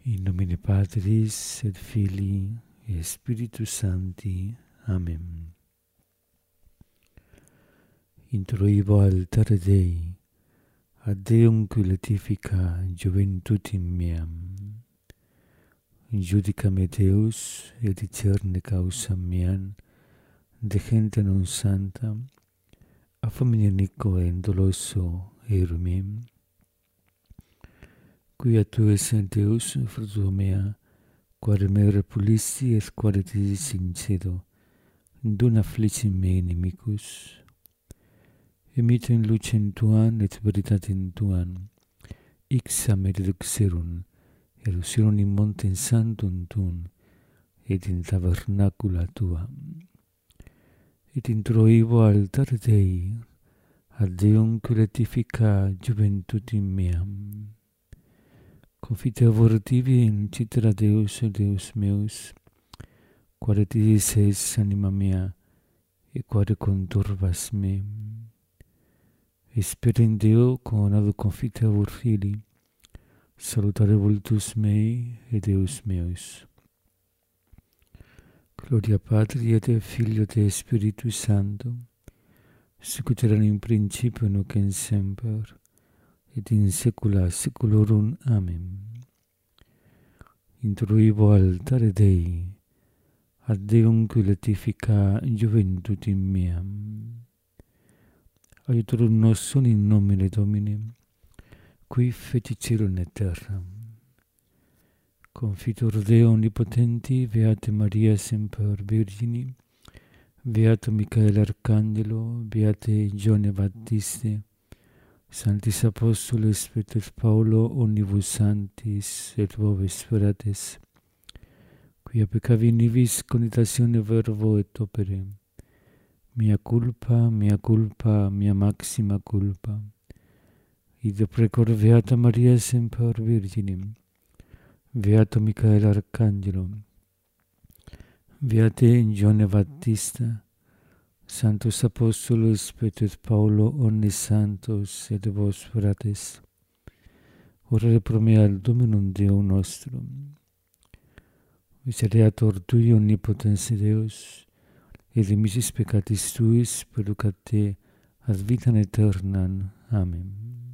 In nomine Patris et Filii et Spiritus Sancti. Amen. Introibo altare Dei, ad Deum qui letifica juventutem meam. Judica me Deus, et discerne causam meam, de gente non santa, a famine nico et doloso erum meam. Quia tu es Deus, fruto mea, quare me repulisti et quare te sincedo, dun afflicim me inimicus. Emite in lucem tuam et veritatem tuam, ixam et reduxerum in montem sanctum tuum, et in tabernacula tua. Et introibo altare Dei, ad Deum qui letifica juventutem meam. Confite vortivi in citera Deus, Deus meus, quare tidis es anima mea, et quare conturbas me. Espera in Deo con ad confitabur Filii, salutare vultus mei et Deus meus. Gloria Patri et Filio et Spiritus Sancto, sic ut erat in principio nunc et semper, et in saecula saeculorum. Amen. Introibo altare Dei, ad Deum qui letifica juventutem meam. Aiutorium nostrum in nomine Domini, qui fecit caelum et terram. Confitur Deo omnipotenti, Beate Maria semper Virgini, Beato Michael Arcangelo, Beate Gione Baptiste, Sanctis Apostoles Peter Paulo, omnibus sanctis et vobis fratres, quia peccavi nivis conitatione verbo et opere, mea culpa, mea maxima culpa. Id precor Beata Maria semper Virginim, Beato Michael Arcangelo, Beate Gione Baptista, Sanctos Apostolos Peter Paulo, omnes santos et vos fratres, orare pro me al Dominum Deum nostrum. Misereatur tui omnipotens Deus, et dimissis peccatis tuis perducat te ad vitam aeternam. Amen.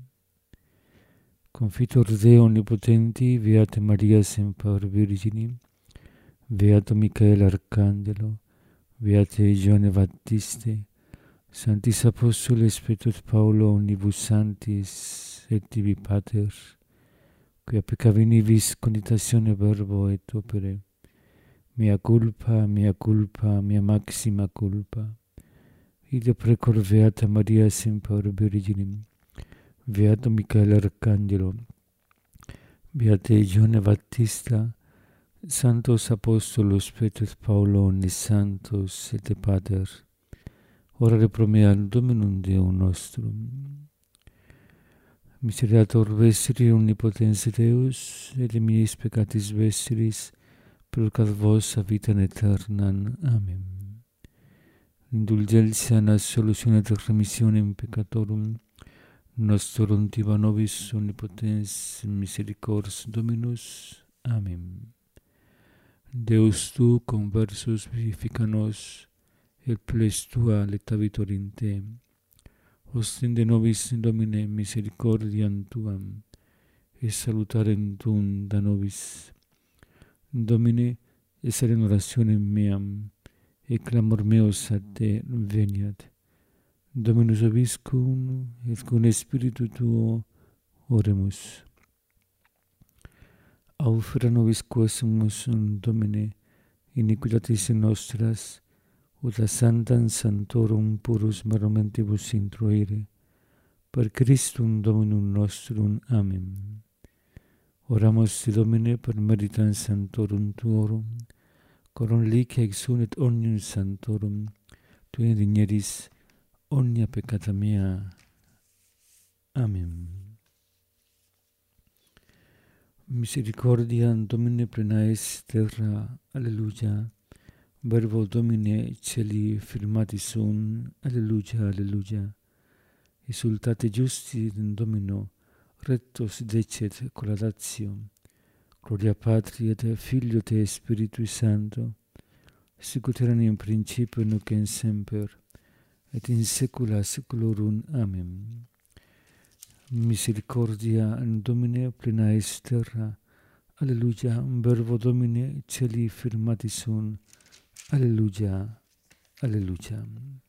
Confitur Deo omnipotenti, Beate Maria semper Virgini, Beato Michael Arcangelo, Beate Gione Baptiste, Sanctis Apostoles Petrus Paulo, omnibus sanctis et tibi Pater, quia peccavi nivis conitatione verbo et opere, mea culpa, mea maxima culpa. Ide precor Beata Maria semper Virginim, Beato Michael Arcangelo, Beate Gione Baptista, Sanctos Apostolos Petrus Paulo, omnes santos et Pater, orare pro me al Dominum Deum nostrum. Misereatur vestri omnipotens Deus, et diminis peccatis vestris, perducat vos a vitam aeternam. Amen. Indulgentia et solutione et remissionem peccatorum nostrum tiba nobis omnipotens misericors Dominus. Amen. Deus tu conversus vivifica nos, et ples tua lectavitur in te. Ostende nobis Domine misericordiam tuam, et salutarem tuum da nobis. Domine, essere in orationem meam, et clamor meus ad te veniat. Dominus vobiscum, et cum Spiritu tuo oremus. Aufera nobis quesumus, Domine, iniquitatis nostras, ut a santam sanctorum purus momentibus introire, per Christum Dominum nostrum. Amen. Oramus te Domine per meritam sanctorum tuorum, corum licia exunet omnium sanctorum, tu indigneris omnia peccata mea. Amen. Misericordiam Domine plena est terra. Alleluia. Verbo Domine celi firmatis sunt. Alleluia, alleluia. Exultate justi in Domino, rectos decet collaudatio. Gloria Patri et Filio et Spiritui Sancto, sic ut erat in principio nunc et semper, et in saecula saeculorum. Amen. Misericordia Domine plena est terra, alleluia, verbo Domini celi firmati sunt, alleluia, alleluia.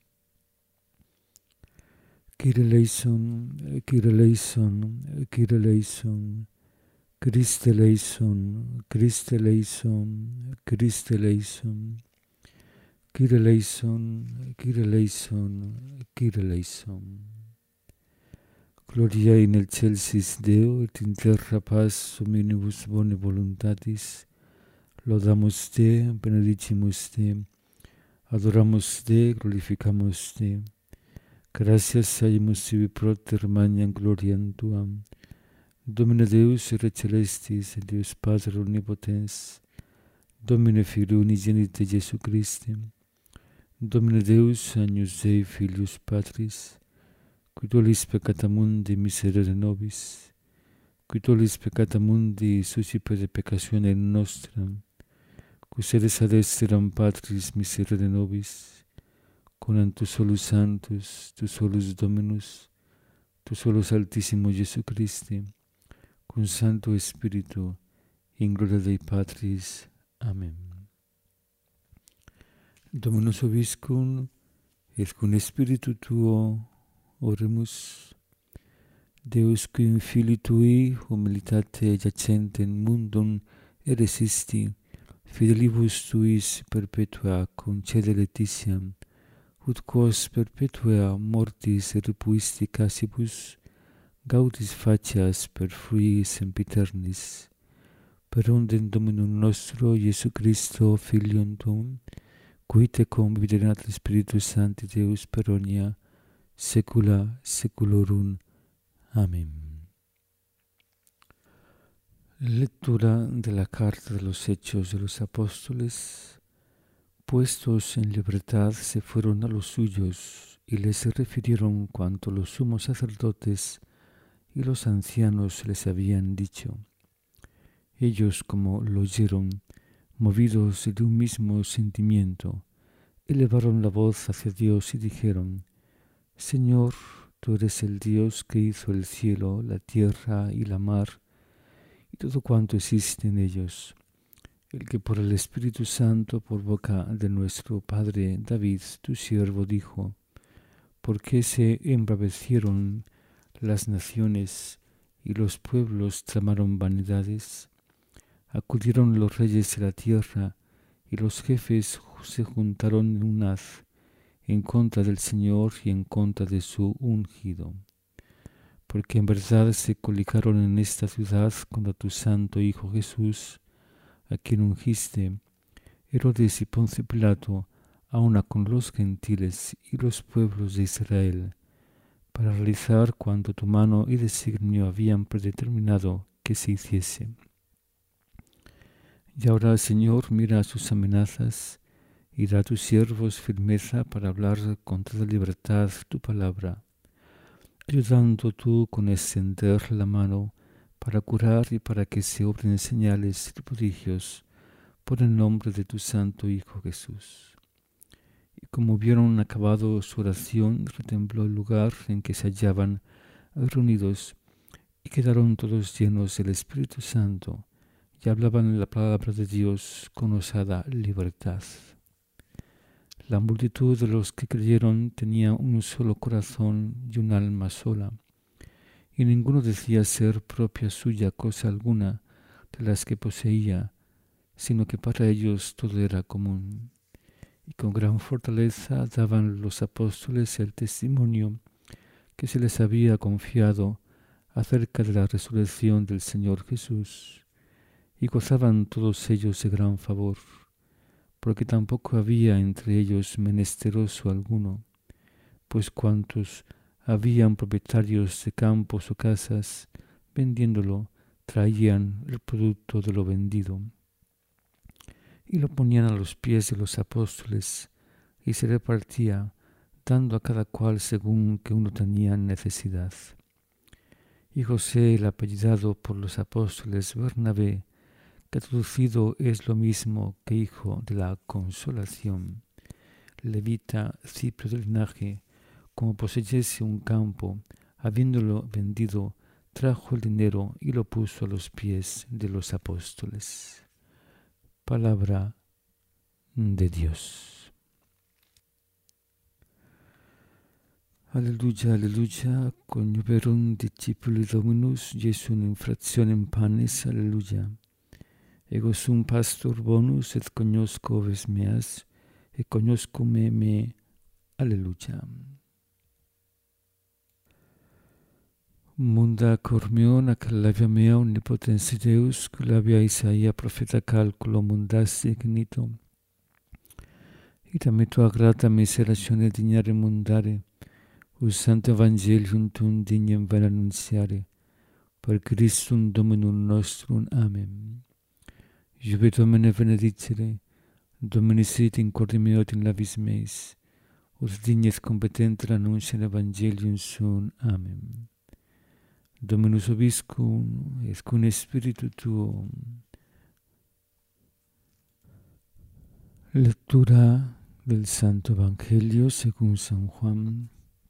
Kyrie eleison, Kyrie eleison, Kyrie eleison, Christe eleison, Christe eleison, Christe eleison, Kyrie eleison, Kyrie eleison, Kyrie eleison. Gloria in excelsis Deo, et in terra paz hominibus bone voluntatis. Laudamus Te, benedicimus Te, adoramus Te, glorificamus Te. Gratias haemus sibi proter magnam gloriam Tuam. Domine Deus, Re Celestis, et Deus Pater Omnipotens, Domine Filii Unigenite Iesu Christi, Domine Deus, Agnus Dei Filius Patris, qui tollis peccata mundi miserere nobis, qui tollis peccata mundi suscipere peccatione nostra, qui sedes ad esteram Patris miserere nobis, conam tu solus Sanctus, tu solus Dominus, tu solus Altissimo Iesu Christi, cum Sancto Spiritu, in gloria Dei Patris. Amen. Dominus vobiscum, et cum Spiritu tuo, oremus. Deus, qui in Filii Tui humilitate giacentem mundum eresisti, fidelibus Tuis perpetua concede laetitiam, ut quos perpetua mortis repuisti casibus, gaudis facias per frui sempiternis, per ondem Dominum nostro Iesu Christo Filium Tuum, qui te conviderat Spiritus Sancti Deus per omnia saecula saeculorum. Amén. Lectura de la carta de los Hechos de los Apóstoles. Puestos en libertad se fueron a los suyos y les refirieron cuanto los sumos sacerdotes y los ancianos les habían dicho. Ellos, como lo oyeron, movidos de un mismo sentimiento, elevaron la voz hacia Dios y dijeron: Señor, tú eres el Dios que hizo el cielo, la tierra y la mar, y todo cuanto existe en ellos, el que por el Espíritu Santo, por boca de nuestro Padre David, tu siervo, dijo: ¿Por qué se embravecieron las naciones y los pueblos tramaron vanidades? Acudieron los reyes de la tierra y los jefes se juntaron en un haz en contra del Señor y en contra de su ungido. Porque en verdad se coligaron en esta ciudad contra tu santo Hijo Jesús, a quien ungiste, Herodes y Poncio Pilato, aun con los gentiles y los pueblos de Israel, para realizar cuanto tu mano y designio habían predeterminado que se hiciese. Y ahora, Señor, mira a sus amenazas y da a tus siervos firmeza para hablar con toda libertad tu palabra, ayudando tú con extender la mano para curar y para que se obren señales y prodigios por el nombre de tu santo Hijo Jesús. Y como hubieron acabado su oración, retembló el lugar en que se hallaban reunidos, y quedaron todos llenos del Espíritu Santo, y hablaban la palabra de Dios con osada libertad. La multitud de los que creyeron tenía un solo corazón y un alma sola, y ninguno decía ser propia suya cosa alguna de las que poseía, sino que para ellos todo era común. Y con gran fortaleza daban los apóstoles el testimonio que se les había confiado acerca de la resurrección del Señor Jesús, y gozaban todos ellos de gran favor, porque tampoco había entre ellos menesteroso alguno, pues cuantos habían propietarios de campos o casas, vendiéndolo, traían el producto de lo vendido, y lo ponían a los pies de los apóstoles, y se repartía, dando a cada cual según que uno tenía necesidad. Y José, el apellidado por los apóstoles Bernabé, que traducido es lo mismo que hijo de la consolación. Levita, Cipro del linaje, como poseyese un campo, habiéndolo vendido, trajo el dinero y lo puso a los pies de los apóstoles. Palabra de Dios. Alleluia, alleluia, conioverum discipuli Dominus, Jesum infractionem panis, alleluia. Ego sum pastor bonus et cognosco oves meas, et cognosco me, alleluia. Munda cor meo, nac labia mea omnipotens Deus, labia Isaia profeta calculo mundas ignito. Ita me tua grata miseratione dignare mundare, us santo evangelium tum dignem ven annunziare, per Christum Dominum nostrum. Amen. Juve Domine benedicere, Domini sit in corde meo et in labis meis, ut dignes competenter annunciare evangelium sum. Amen. Dominus vobiscum, et cum spiritu tuo. Lectura del Santo Evangelio según San Juan.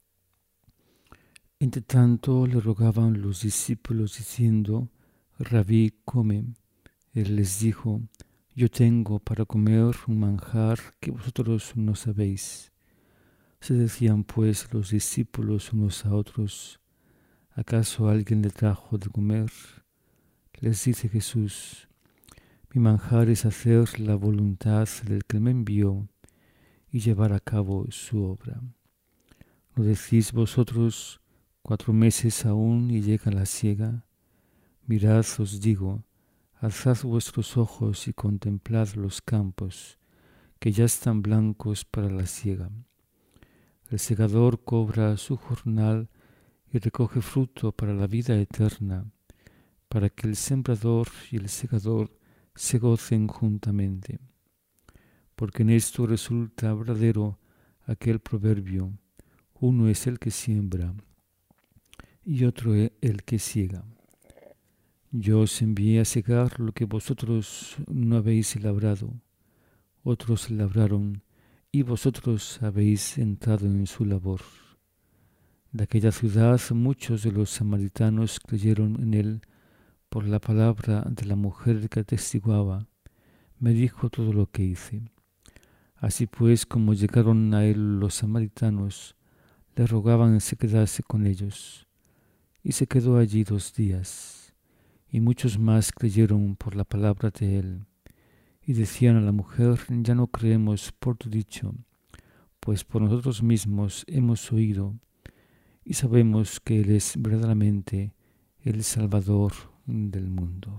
Entre tanto le rogaban los discípulos diciendo: Rabí, come. Él les dijo: Yo tengo para comer un manjar que vosotros no sabéis. Se decían pues los discípulos unos a otros: ¿Acaso alguien le trajo de comer? Les dice Jesús: Mi manjar es hacer la voluntad del que me envió y llevar a cabo su obra. ¿No decís vosotros: 4 meses aún y llega la siega? Mirad, os digo, alzad vuestros ojos y contemplad los campos, que ya están blancos para la siega. El segador cobra su jornal y recoge fruto para la vida eterna, para que el sembrador y el segador se gocen juntamente. Porque en esto resulta verdadero aquel proverbio: uno es el que siembra y otro el que siega. Yo os envié a segar lo que vosotros no habéis labrado, otros labraron y vosotros habéis entrado en su labor. De aquella ciudad muchos de los samaritanos creyeron en él por la palabra de la mujer que atestiguaba: me dijo todo lo que hice. Así pues, como llegaron a él los samaritanos, le rogaban que se quedase con ellos. Y se quedó allí 2 días. Y muchos más creyeron por la palabra de él. Y decían a la mujer: ya no creemos por tu dicho, pues por nosotros mismos hemos oído y sabemos que Él es verdaderamente el Salvador del mundo.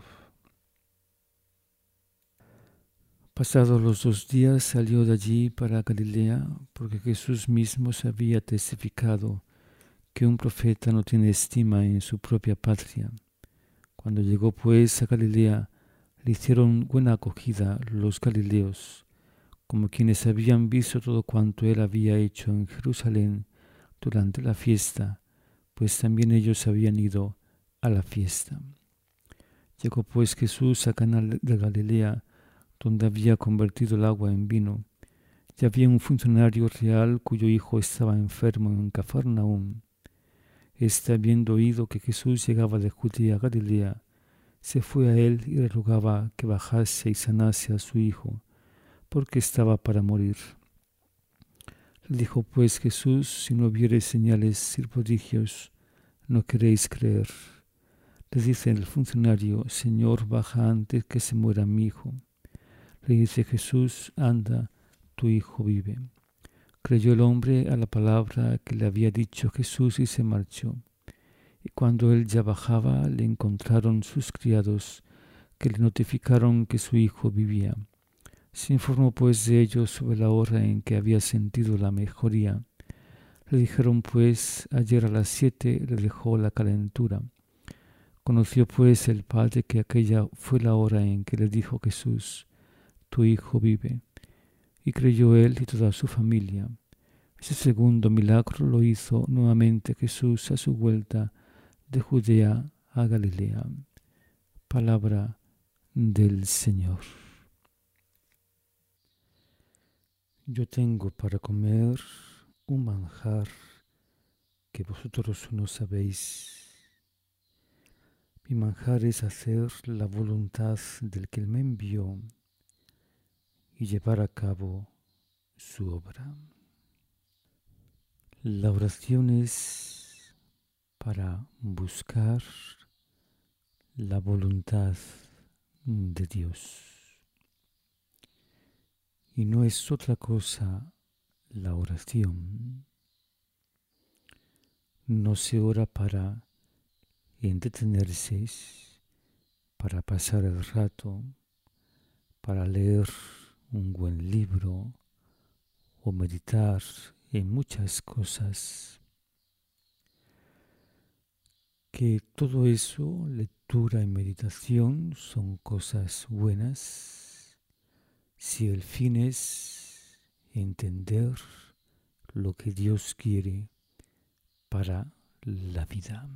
Pasados los 2 días salió de allí para Galilea, porque Jesús mismo se había testificado que un profeta no tiene estima en su propia patria. Cuando llegó pues a Galilea, le hicieron buena acogida los galileos, como quienes habían visto todo cuanto él había hecho en Jerusalén durante la fiesta, pues también ellos habían ido a la fiesta. Llegó pues Jesús a Caná de Galilea, donde había convertido el agua en vino. Y había un funcionario real cuyo hijo estaba enfermo en Cafarnaúm. Este, habiendo oído que Jesús llegaba de Judea a Galilea, se fue a él y le rogaba que bajase y sanase a su hijo, porque estaba para morir. Le dijo pues Jesús: si no viereis señales y prodigios, no queréis creer. Le dice el funcionario: Señor, baja antes que se muera mi hijo. Le dice Jesús: anda, tu hijo vive. Creyó el hombre a la palabra que le había dicho Jesús y se marchó. Y cuando él ya bajaba, le encontraron sus criados, que le notificaron que su hijo vivía. Se informó pues de ellos sobre la hora en que había sentido la mejoría. Le dijeron pues: ayer a las 7 le dejó la calentura. Conoció pues el padre que aquella fue la hora en que le dijo Jesús: tu hijo vive. Y creyó él y toda su familia. Ese segundo milagro lo hizo nuevamente Jesús a su vuelta de Judea a Galilea. Palabra del Señor. Yo tengo para comer un manjar que vosotros no sabéis. Mi manjar es hacer la voluntad del que me envió y llevar a cabo su obra. La oración es para buscar la voluntad de Dios. Y no es otra cosa la oración. No se ora para entretenerse, para pasar el rato, para leer un buen libro o meditar en muchas cosas. Que todo eso, lectura y meditación, son cosas buenas si el fin es entender lo que Dios quiere para la vida.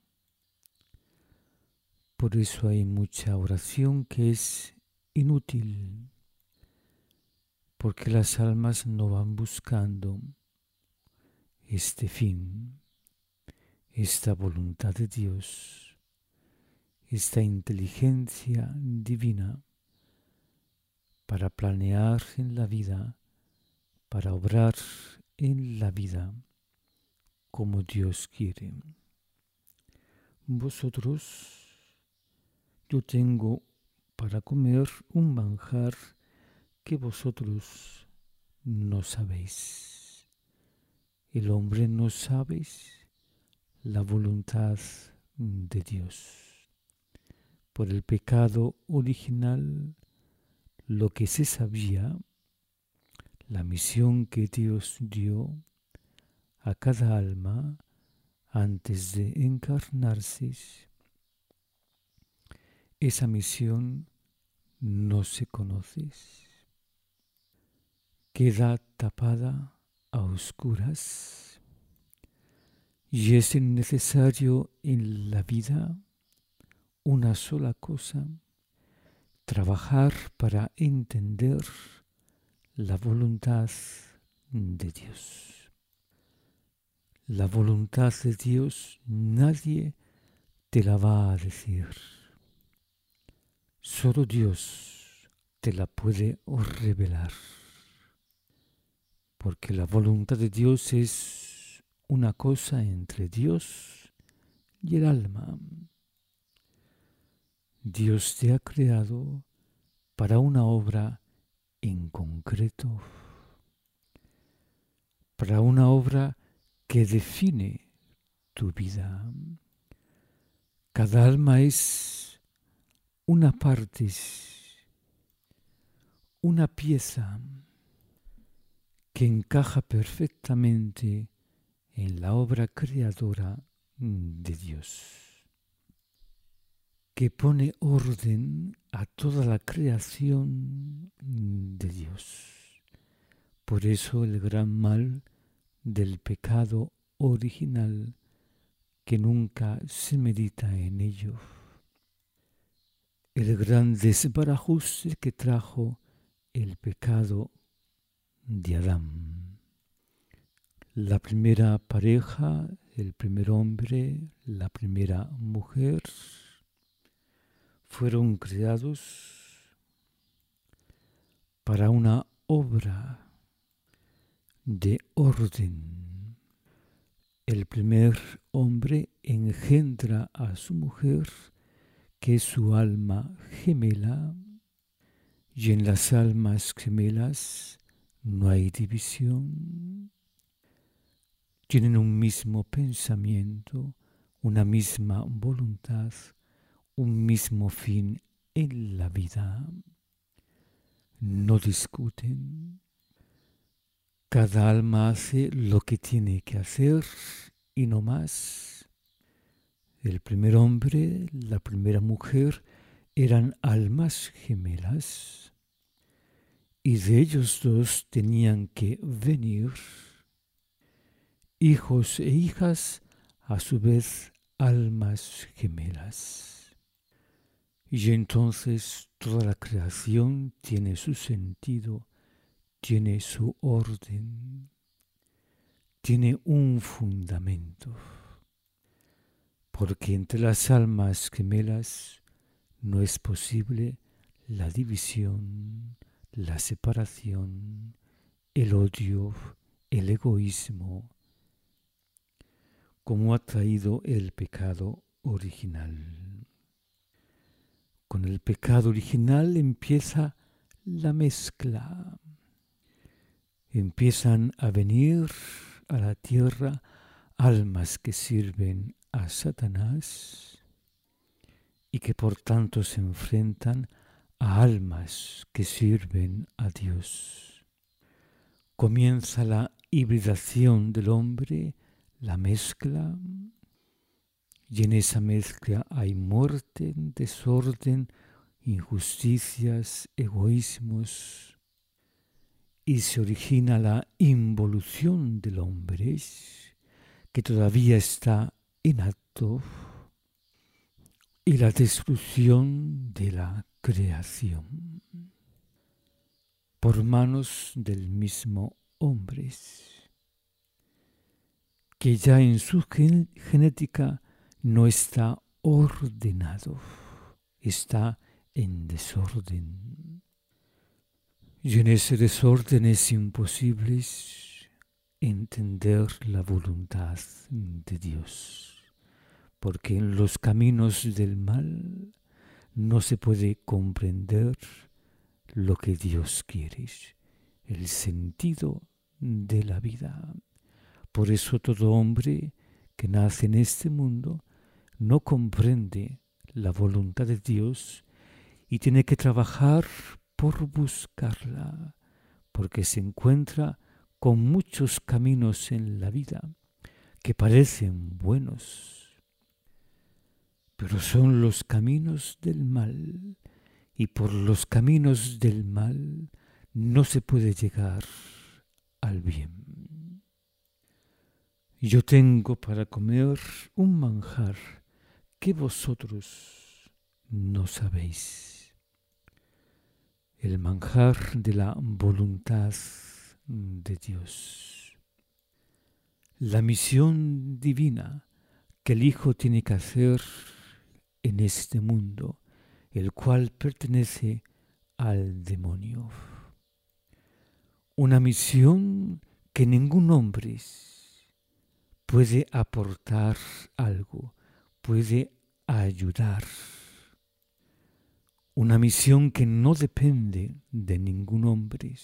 Por eso hay mucha oración que es inútil, porque las almas no van buscando este fin, esta voluntad de Dios, esta inteligencia divina para planear en la vida, para obrar en la vida como Dios quiere. Vosotros, yo tengo para comer un manjar que vosotros no sabéis. El hombre no sabe la voluntad de Dios. Por el pecado original, lo que se sabía, la misión que Dios dio a cada alma antes de encarnarse, esa misión no se conoce. Queda tapada a oscuras y es necesario en la vida una sola cosa: trabajar para entender la voluntad de Dios. La voluntad de Dios nadie te la va a decir. Solo Dios te la puede revelar. Porque la voluntad de Dios es una cosa entre Dios y el alma. Dios te ha creado para una obra en concreto, para una obra que define tu vida. Cada alma es una parte, una pieza que encaja perfectamente en la obra creadora de Dios, que pone orden a toda la creación de Dios. Por eso el gran mal del pecado original, que nunca se medita en ello. El gran desbarajuste que trajo el pecado de Adán. La primera pareja, el primer hombre, la primera mujer, fueron creados para una obra de orden. El primer hombre engendra a su mujer, que es su alma gemela, y en las almas gemelas no hay división. Tienen un mismo pensamiento, una misma voluntad, un mismo fin en la vida. No discuten. Cada alma hace lo que tiene que hacer y no más. El primer hombre, la primera mujer eran almas gemelas y de ellos dos tenían que venir hijos e hijas, a su vez almas gemelas. Y entonces toda la creación tiene su sentido, tiene su orden, tiene un fundamento, porque entre las almas gemelas no es posible la división, la separación, el odio, el egoísmo, como ha traído el pecado original. Con el pecado original empieza la mezcla. Empiezan a venir a la tierra almas que sirven a Satanás y que por tanto se enfrentan a almas que sirven a Dios. Comienza la hibridación del hombre, la mezcla, y en esa mezcla hay muerte, desorden, injusticias, egoísmos, y se origina la involución del hombre, que todavía está en acto, y la destrucción de la creación por manos del mismo hombre, que ya en su genética no está ordenado, está en desorden. Y en ese desorden es imposible entender la voluntad de Dios, porque en los caminos del mal no se puede comprender lo que Dios quiere, el sentido de la vida. Por eso todo hombre que nace en este mundo no comprende la voluntad de Dios y tiene que trabajar por buscarla, porque se encuentra con muchos caminos en la vida que parecen buenos, pero son los caminos del mal, y por los caminos del mal no se puede llegar al bien. Yo tengo para comer un manjar que vosotros no sabéis, el manjar de la voluntad de Dios. La misión divina que el Hijo tiene que hacer en este mundo, el cual pertenece al demonio. Una misión que ningún hombre puede aportar algo, puede ayudar. Una misión que no depende de ningún hombre,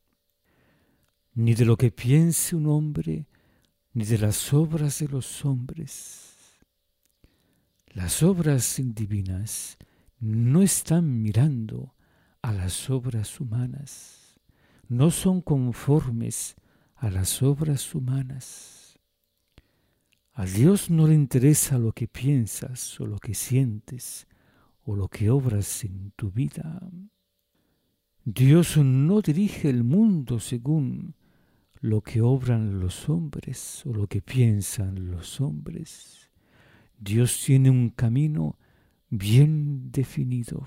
ni de lo que piense un hombre, ni de las obras de los hombres. Las obras divinas no están mirando a las obras humanas, no son conformes a las obras humanas. A Dios no le interesa lo que piensas o lo que sientes o lo que obras en tu vida. Dios no dirige el mundo según lo que obran los hombres o lo que piensan los hombres. Dios tiene un camino bien definido.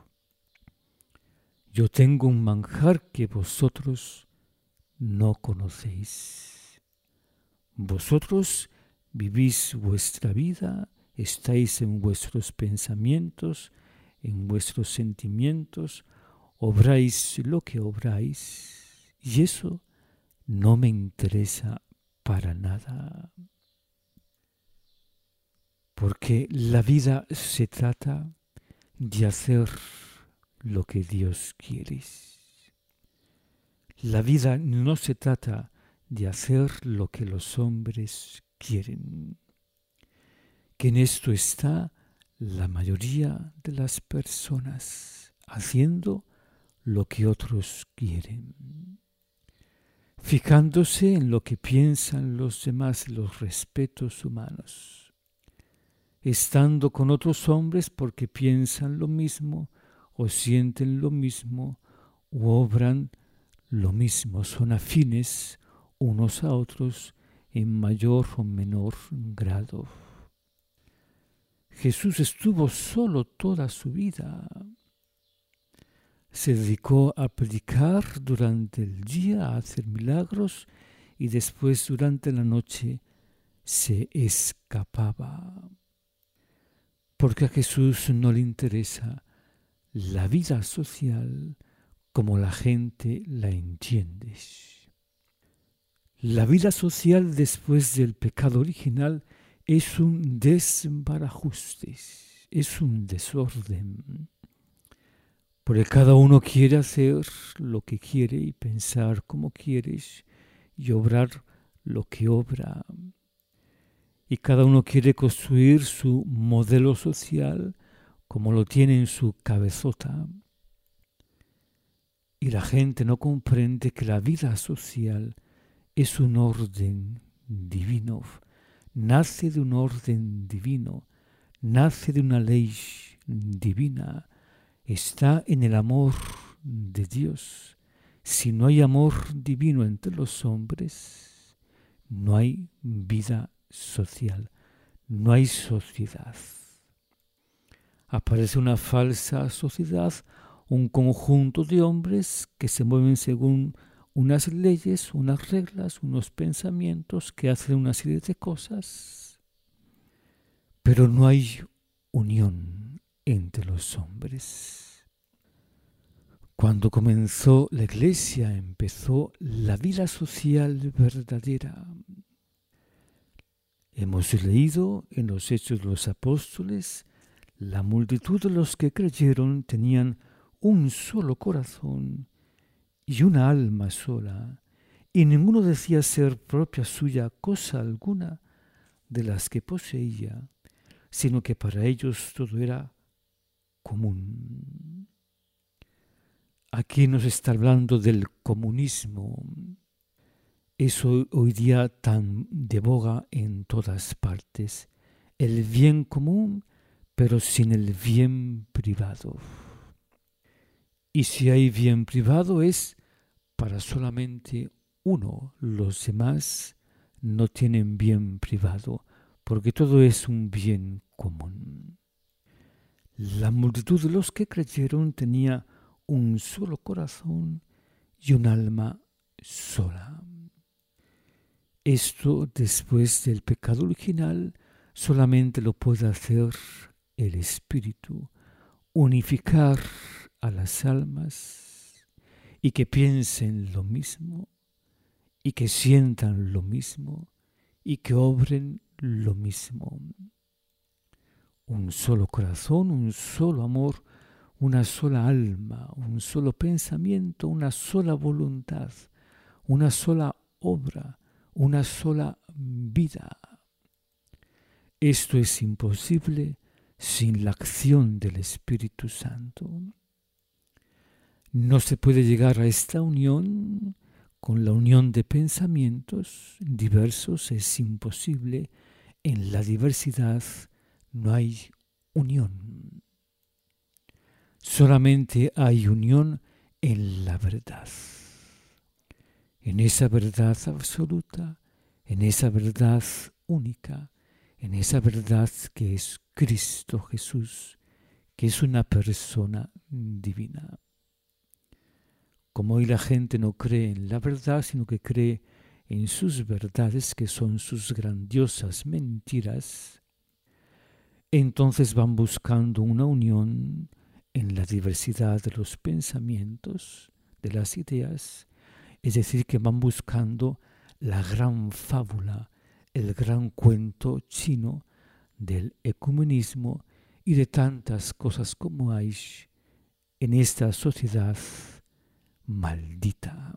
Yo tengo un manjar que vosotros no conocéis. Vosotros vivís vuestra vida, estáis en vuestros pensamientos, en vuestros sentimientos, obráis lo que obráis, y eso no me interesa para nada. Porque la vida se trata de hacer lo que Dios quiere. La vida no se trata de hacer lo que los hombres quieren. Que en esto está la mayoría de las personas, haciendo lo que otros quieren, fijándose en lo que piensan los demás, los respetos humanos, estando con otros hombres porque piensan lo mismo o sienten lo mismo u obran lo mismo, son afines unos a otros en mayor o menor grado. Jesús estuvo solo toda su vida. Se dedicó a predicar durante el día, a hacer milagros, y después durante la noche se escapaba. Porque a Jesús no le interesa la vida social como la gente la entiende. La vida social después del pecado original es un desbarajuste, es un desorden. Porque cada uno quiere hacer lo que quiere y pensar como quiere y obrar lo que obra. Y cada uno quiere construir su modelo social como lo tiene en su cabezota. Y la gente no comprende que la vida social es un orden divino, nace de un orden divino, nace de una ley divina, está en el amor de Dios. Si no hay amor divino entre los hombres, no hay vida social, no hay sociedad. Aparece una falsa sociedad, un conjunto de hombres que se mueven según unas leyes, unas reglas, unos pensamientos, que hacen una serie de cosas, pero no hay unión entre los hombres. Cuando comenzó la Iglesia, empezó la vida social verdadera. Hemos leído en los Hechos de los Apóstoles, la multitud de los que creyeron tenían un solo corazón y una alma sola, y ninguno decía ser propia suya cosa alguna de las que poseía, sino que para ellos todo era común. Aquí nos está hablando del comunismo. Eso hoy día tan de boga en todas partes. El bien común, pero sin el bien privado. Y si hay bien privado es para solamente uno. Los demás no tienen bien privado, porque todo es un bien común. La multitud de los que creyeron tenía un solo corazón y un alma sola. Esto, después del pecado original, solamente lo puede hacer el Espíritu, unificar a las almas y que piensen lo mismo y que sientan lo mismo y que obren lo mismo. Un solo corazón, un solo amor, una sola alma, un solo pensamiento, una sola voluntad, una sola obra, una sola vida. Esto es imposible sin la acción del Espíritu Santo. No se puede llegar a esta unión con la unión de pensamientos diversos, es imposible. En la diversidad no hay unión. Solamente hay unión en la verdad. En esa verdad absoluta, en esa verdad única, en esa verdad que es Cristo Jesús, que es una persona divina. Como hoy la gente no cree en la verdad, sino que cree en sus verdades, que son sus grandiosas mentiras, entonces van buscando una unión en la diversidad de los pensamientos, de las ideas, es decir, que van buscando la gran fábula, el gran cuento chino del ecumenismo y de tantas cosas como hay en esta sociedad maldita.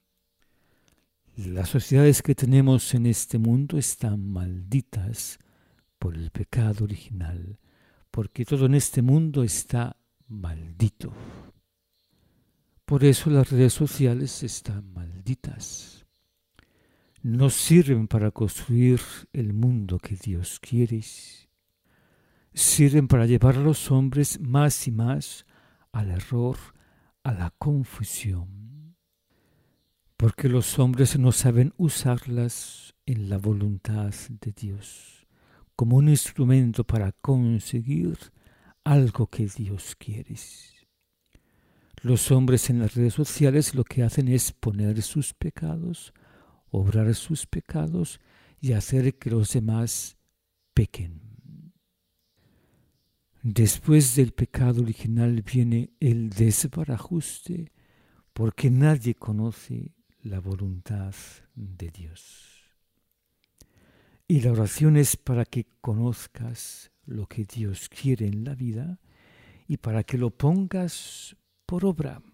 Las sociedades que tenemos en este mundo están malditas por el pecado original, porque todo en este mundo está maldito. Por eso las redes sociales están malditas. No sirven para construir el mundo que Dios quiere. Sirven para llevar a los hombres más y más al error, a la confusión. Porque los hombres no saben usarlas en la voluntad de Dios, como un instrumento para conseguir algo que Dios quiere. Los hombres en las redes sociales lo que hacen es poner sus pecados, obrar sus pecados y hacer que los demás pequen. Después del pecado original viene el desbarajuste, porque nadie conoce la voluntad de Dios. Y la oración es para que conozcas lo que Dios quiere en la vida y para que lo pongas por obra,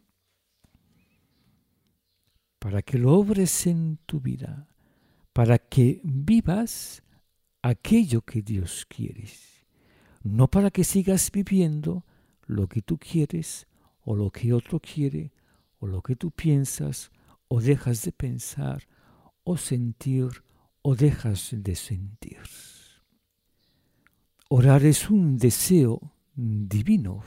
para que lo obres en tu vida, para que vivas aquello que Dios quiere, no para que sigas viviendo lo que tú quieres o lo que otro quiere o lo que tú piensas o dejas de pensar o sentir o dejas de sentir. Orar es un deseo divino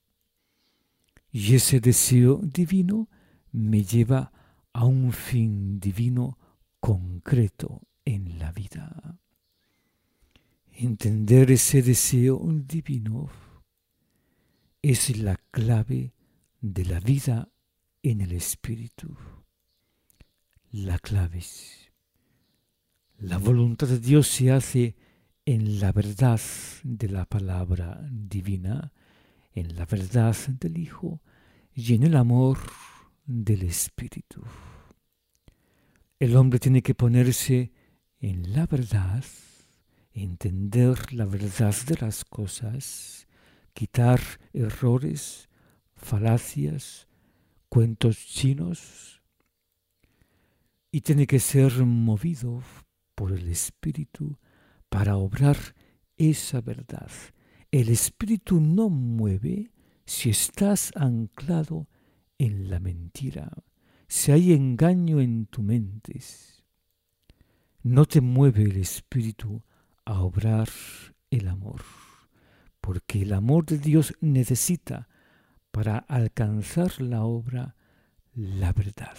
y ese deseo divino me lleva a un fin divino concreto en la vida. Entender ese deseo divino es la clave de la vida en el Espíritu. La clave es: la voluntad de Dios se hace en la verdad de la palabra divina, en la verdad del Hijo y en el amor del Espíritu. El hombre tiene que ponerse en la verdad, entender la verdad de las cosas, quitar errores, falacias, cuentos chinos, y tiene que ser movido por el Espíritu para obrar esa verdad. El Espíritu no mueve si estás anclado en la mentira, si hay engaño en tu mente. No te mueve el Espíritu a obrar el amor, porque el amor de Dios necesita para alcanzar la obra la verdad.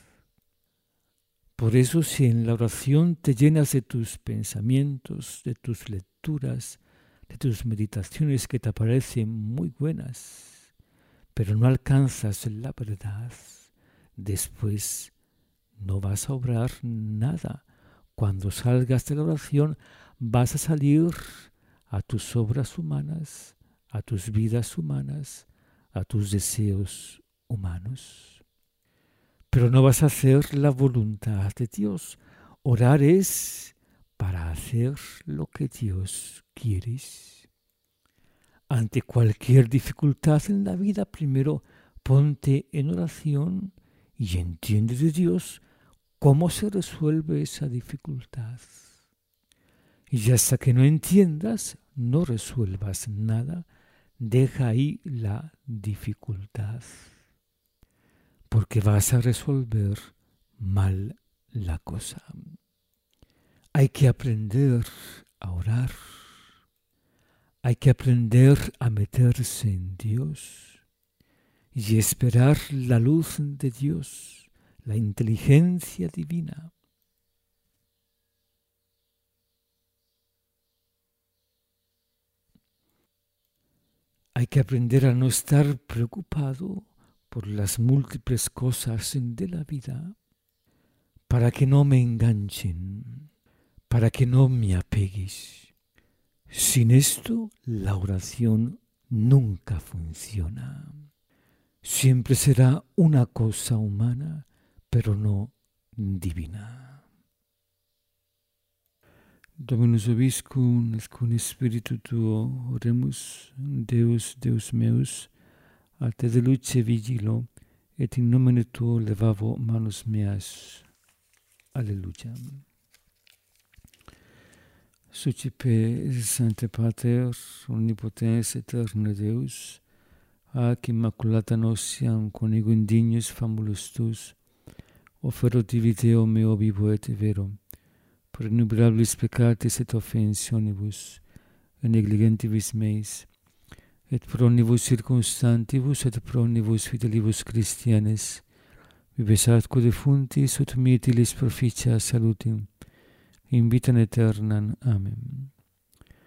Por eso, si en la oración te llenas de tus pensamientos, de tus lecturas, de tus meditaciones que te parecen muy buenas, pero no alcanzas la verdad, después no vas a obrar nada. Cuando salgas de la oración vas a salir a tus obras humanas, a tus vidas humanas, a tus deseos humanos. Pero no vas a hacer la voluntad de Dios. Orar es para hacer lo que Dios quiere. Ante cualquier dificultad en la vida, primero ponte en oración y entiende de Dios cómo se resuelve esa dificultad. Y hasta que no entiendas, no resuelvas nada, deja ahí la dificultad, porque vas a resolver mal la cosa. Hay que aprender a orar, hay que aprender a meterse en Dios y esperar la luz de Dios, la inteligencia divina. Hay que aprender a no estar preocupado por las múltiples cosas de la vida para que no me enganchen, para que no me apegues. Sin esto, la oración nunca funciona. Siempre será una cosa humana, pero no divina. Dominus vobiscum, et cum spiritu tuo, oremus, Deus meus, a te de luce vigilo, et in nomine tuo levavo manus meas. Alleluia. Sucipe, Sancte Pater, omnipotens aeterne Deus, ac immaculata notiam conigo indignus famulus tus, offeroti Deo meo vivo et vero, per innumerabilis peccatis et offensionibus, et negligentibus meis, et pro omnibus circumstantibus et pro omnibus fidelibus Christianes, vives atque defuntis ut mietilis proficia salutim, in vitam aeternam. Amen.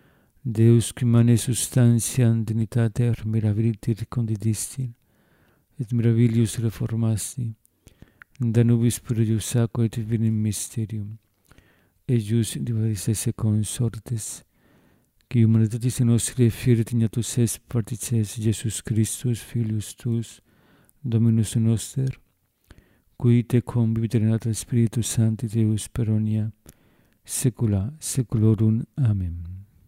Deus qui mane substantiam dignitate mirabiliter condidistin, et miravillius reformasti, da nubis purius aqua et vinem mysterium, ejus divaris esse consortes, qui humanitatis nostri fieret ignatus est partices Jesus Christus, Filius tuus, Dominus noster, qui te convivit renata Spiritus Sancti Deus per omnia saecula saeculorum. Amen.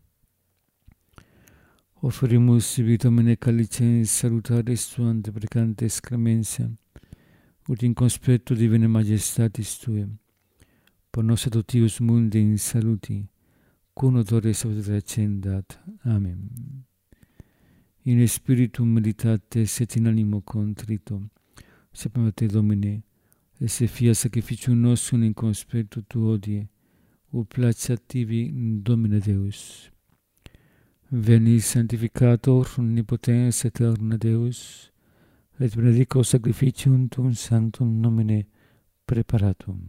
Offerimus sibi Domine calicens salutaris tuam deprecantes clementia, ut in conspectu divina majestatis Tuae, por nos adoptius mundi in saluti, cum odore salutaria cendat. Amen. In spiritum meditates et in animo contrito, sapem te Domine, esse fia sacrificium nostrum in conspectu Tuo odie, ut placeat tibi Domine Deus. Veni sanctificator omnipotens aeterna Deus, et benedico sacrificium Tuum sanctum nomine preparatum.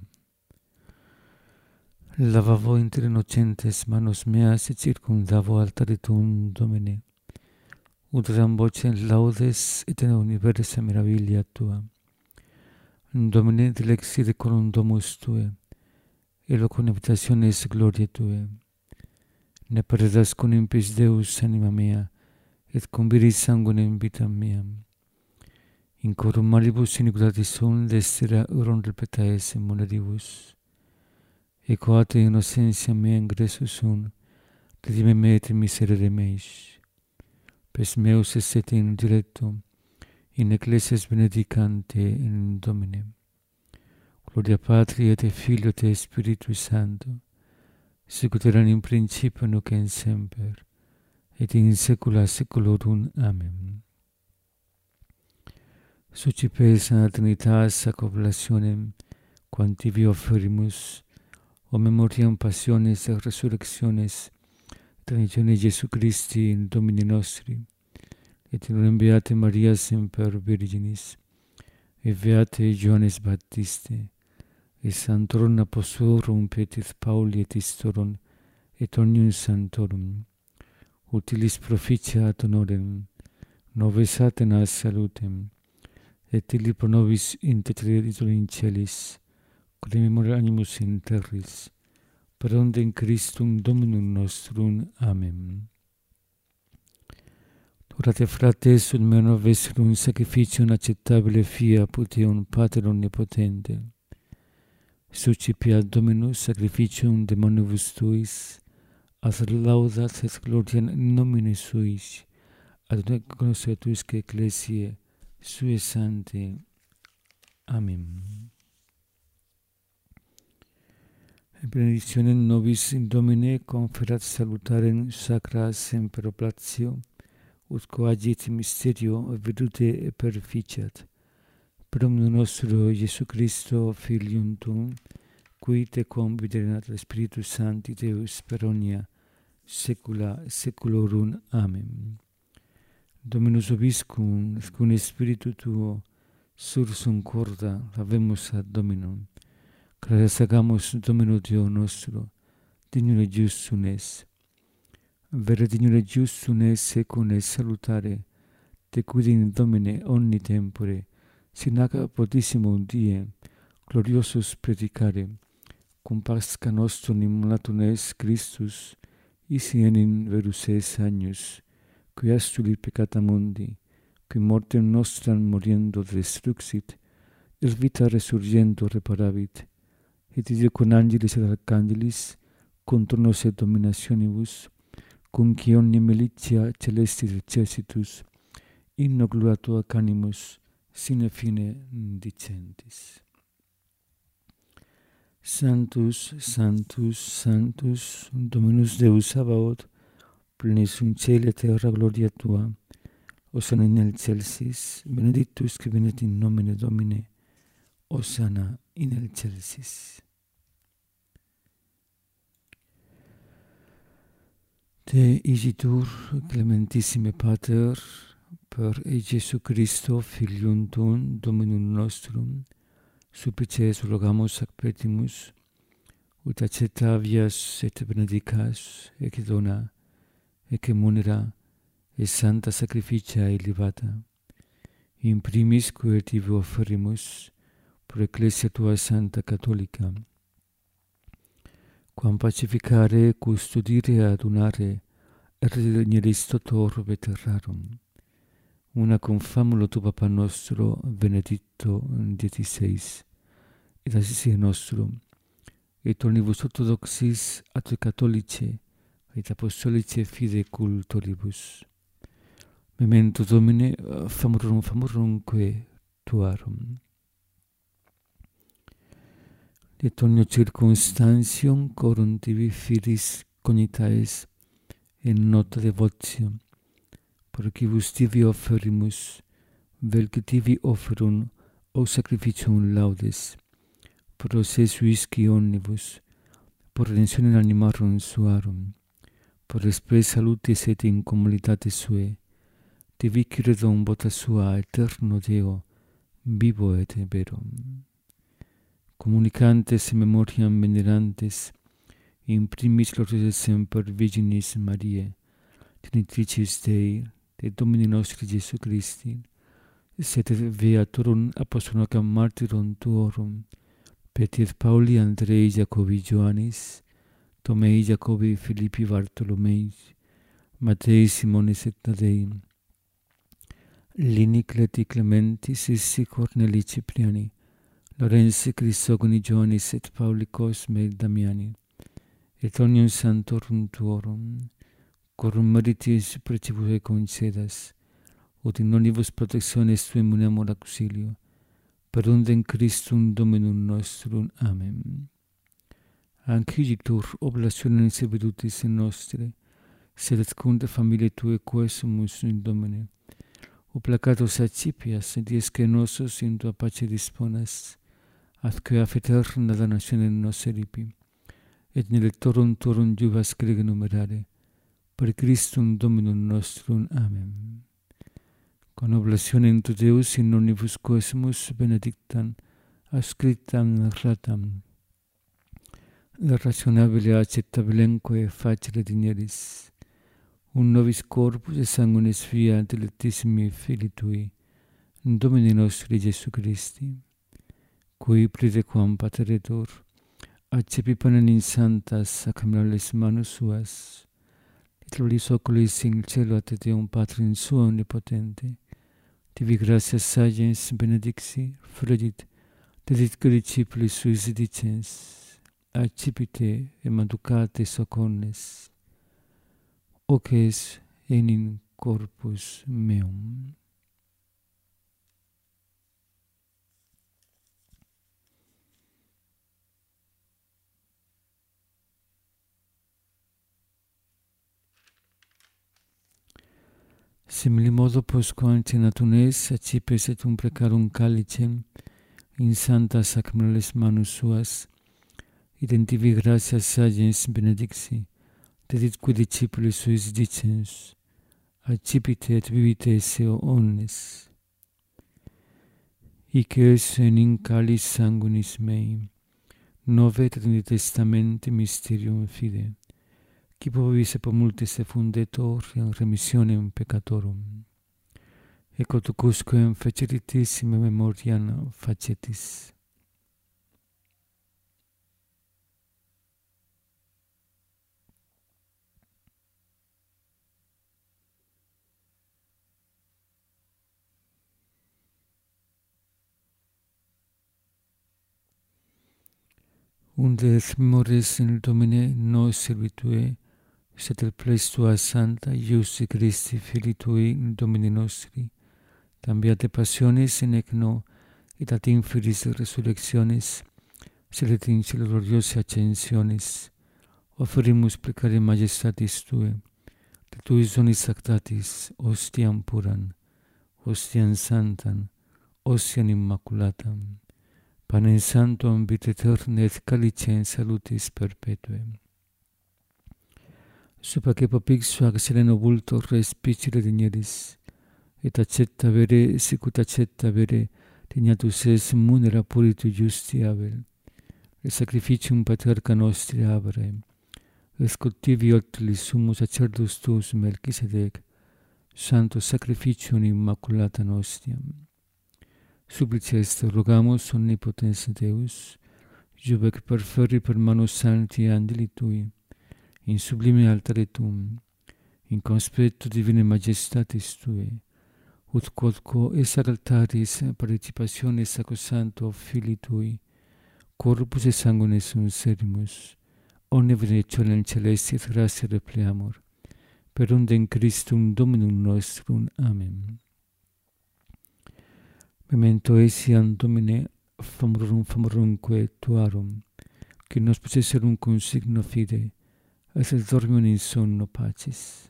Lavavo inter innocentes manos meas et circumdavo altare Tuum, Domine, ut dam vocem laudes et in universa meravilia Tua. Domine, dilexi decorum domus Tuae, et locum habitationis gloriae Tuae. Ne perdas con impis Deus anima mea, et conviris sanguinem vitam meam. In corum malibus iniquitatis sum destera urum repetaes munedibus. E coate innocentia mea ingressus sum, redime me et miserere meis. Pes meus esset in dilecto, in ecclesias benedicante in Domine. Gloria Patri et Filio et Spiritui Sancto, sicut erat in principio nunc et semper, et in saecula saeculorum. Amen. Sucipes a Trinitas ac oblationem, quam tibi offerimus, o memoriam passiones et resurrectiones, traditione Jesu Christi in Domini nostri, et in beate Maria semper Virginis, et beate Ioannes Baptiste, et sanctorum apostolorum Petris Pauli et Istorum, et omnium sanctorum, utilis proficiat honorem, nobis atenas salutem, et illi pro nobis interceditur in celis, crememur animus in terris, per onde in Christum Dominum nostrum. Amen. Orate frates, ut meo noves un sacrificium acceptabile fia putium Pater omnipotente. Sucipiat Dominus sacrificium de manibus tuis, as laudat et gloria in nomine suis, ad une consuetusque ecclesiae sue sancti. Amen. Benedictionem nobis in Domine conferat salutarem sacra semper oblatio, ut coagit mysterio virtute perficiat. Per omnium nostro Iesu Christo, Filium Tuum, qui te convivit renata Spiritus Sancti Deus per omnia saecula saeculorum. Amen. Dominus vobiscum, cum Spiritu Tuo, sursum corda, habemus ad Dominum. Gratias agamus Domino Deo nostro, dignum et justum es. Vere dignum et justum es secum es salutare, te quid in Domine omni tempore, sinac potessimum die, gloriosus predicare, cum Pascha nostrum immolatum es Christus, isi enim verus es agnus, qui astulit peccata mundi, qui mortem nostram moriendo destruxit, et vita resurgendo reparavit, et Ideo con angelis et archangelis, contra nos et dominationibus, cum qui omnia militia celestis exercitus, in gloria Tua canimus, sine fine dicentis. Sanctus, Sanctus, Sanctus, Dominus Deus Sabaoth, plenis in caeli et terra gloria Tua, Hosanna in excelsis, benedictus qui venit in nomine Domini, Hosanna in excelsis. Te igitur, clementissime Pater, per Iesu Christo, Filium Tuum, Dominum nostrum, supplices rogamus ac petimus, ut accettavias et benedicas, ec dona, ec munera, et santa sacrificia elevata, in primis quae tibi offerimus pro ecclesia tua santa catholica, quam pacificare, custodire, adunare, regneris toto orbe terrarum, una cum famulo tu Papa nostro Benedicto XVI, et assisi nostrum, et omnibus orthodoxis atque catholice, et apostolice fide cultoribus. Memento Domine famurumque tuarum. Et omnio circumstantium corum tibi filis cognitaes in nota devotio, por quibus tibi offerimus, vel que tibi offerum o sacrificium laudes, pro se suisci omnibus, por redemptione animarum suarum, por spes salutis et in commoditatis suae, tibi credo vota sua eterno Deo, vivo et vero. Communicantes memoriam venerantes, in primis gloriosas semper Virginis Mariae, genitricis Dei, de Domini nostri Jesu Christi, sed beatorum apostolum martyrum tuorum, Petri Pauli, Andrei, Jacobi, Ioannis, Tomei, Jacobi, Philippi, Bartolomei, Matei, Simonis et Tadei, Lini, Cleti, Clementi, Sissi, Corneli, Cipriani, Lorenzi, Crisogoni, Ioannis et Pauli, Cosme et Damiani, et omnium santorum tuorum, corum meritis precibus concedas, ut in omnibus protectiones tuae munamur auxilio, per undem Christum Dominum nostrum. Amen. Anciditur oblationem servitutis nostre, sed et cunde familiae tuae quesumus in Domine. O placatus accipias, et diesque nosos in tua pace disponas, atque af eterna danationem nos eripi, et in electorum tuorum jubas crege numerare, per Christum Dominum nostrum. Amen. Con oblationem tu Deus in omnibus quesumus benedictam, ascriptam ratam, rationabile acceptabilemque facere digneris, un nobis corpus et sanguinis via dilectissimi Filii Tui, Domini nostri Jesu Christi, cui praetequam Pateretur, accepi panem in santas sacramentales manus suas, et lolis oculis in cielo ad Deum Patrim suo omnipotente, tibi gratias sagens benedixi, fregit, dedit que discipulis suis dicens, accipite et manducate socornes, hoc es enim corpus meum. Simili modo postquam cenatunes accipes et precarum calicem in santa sacramentales manus suas, identivi gratias sagens benedixi, dedit qui discipulis suis dicens, accipite et vivite esse omnes. Hic es enim calis sanguinis mei, nove Trinitatis testamenti mysterium fide, qui povis et multis effundetur in remissionem peccatorum. Ecco tucusquem feceritissime memoriam facetis. Unde et memores in Domine nos servitue, sed el ples tua santa, Iusi Christi, Filii Tui, Domini nostri, tambiate passionis in ecno, et ad infelis resurrectionis, sed et in cielo gloriosa ascensionis, offerimus precare majestatis Tue, de Tui sonis sactatis, ostiam puran, ostiam santam, ostiam immaculatam, panem sanctum vita aeterna et calicem salutis perpetuem. Supaque popixu ac sereno vultor respicere digneris, et accepta vere sicut accepta vere dignatus es munera puritu justi Abel, et sacrificium patriarcha nostri Abraham, et cultivi oculi summus sacerdus tuus Melchisedec, santo sacrificium immaculata nostiam. Supplices rogamus omnipotens Deus, jubec perferri per manus sancti angeli tui, in sublime altare tuum, in conspectu divine majestatis tue, ut quodquo es ad altaris participationis sacrosancto Filii tui, corpus et sanguinis sunt serimus, omne benedictionem celesti et gratia repleamur, per undem Christum Dominum nostrum. Amen. Memento etiam Domine famorumque tuarum, qui nos possesserum cum signo fide, et dormium in sonno pacis.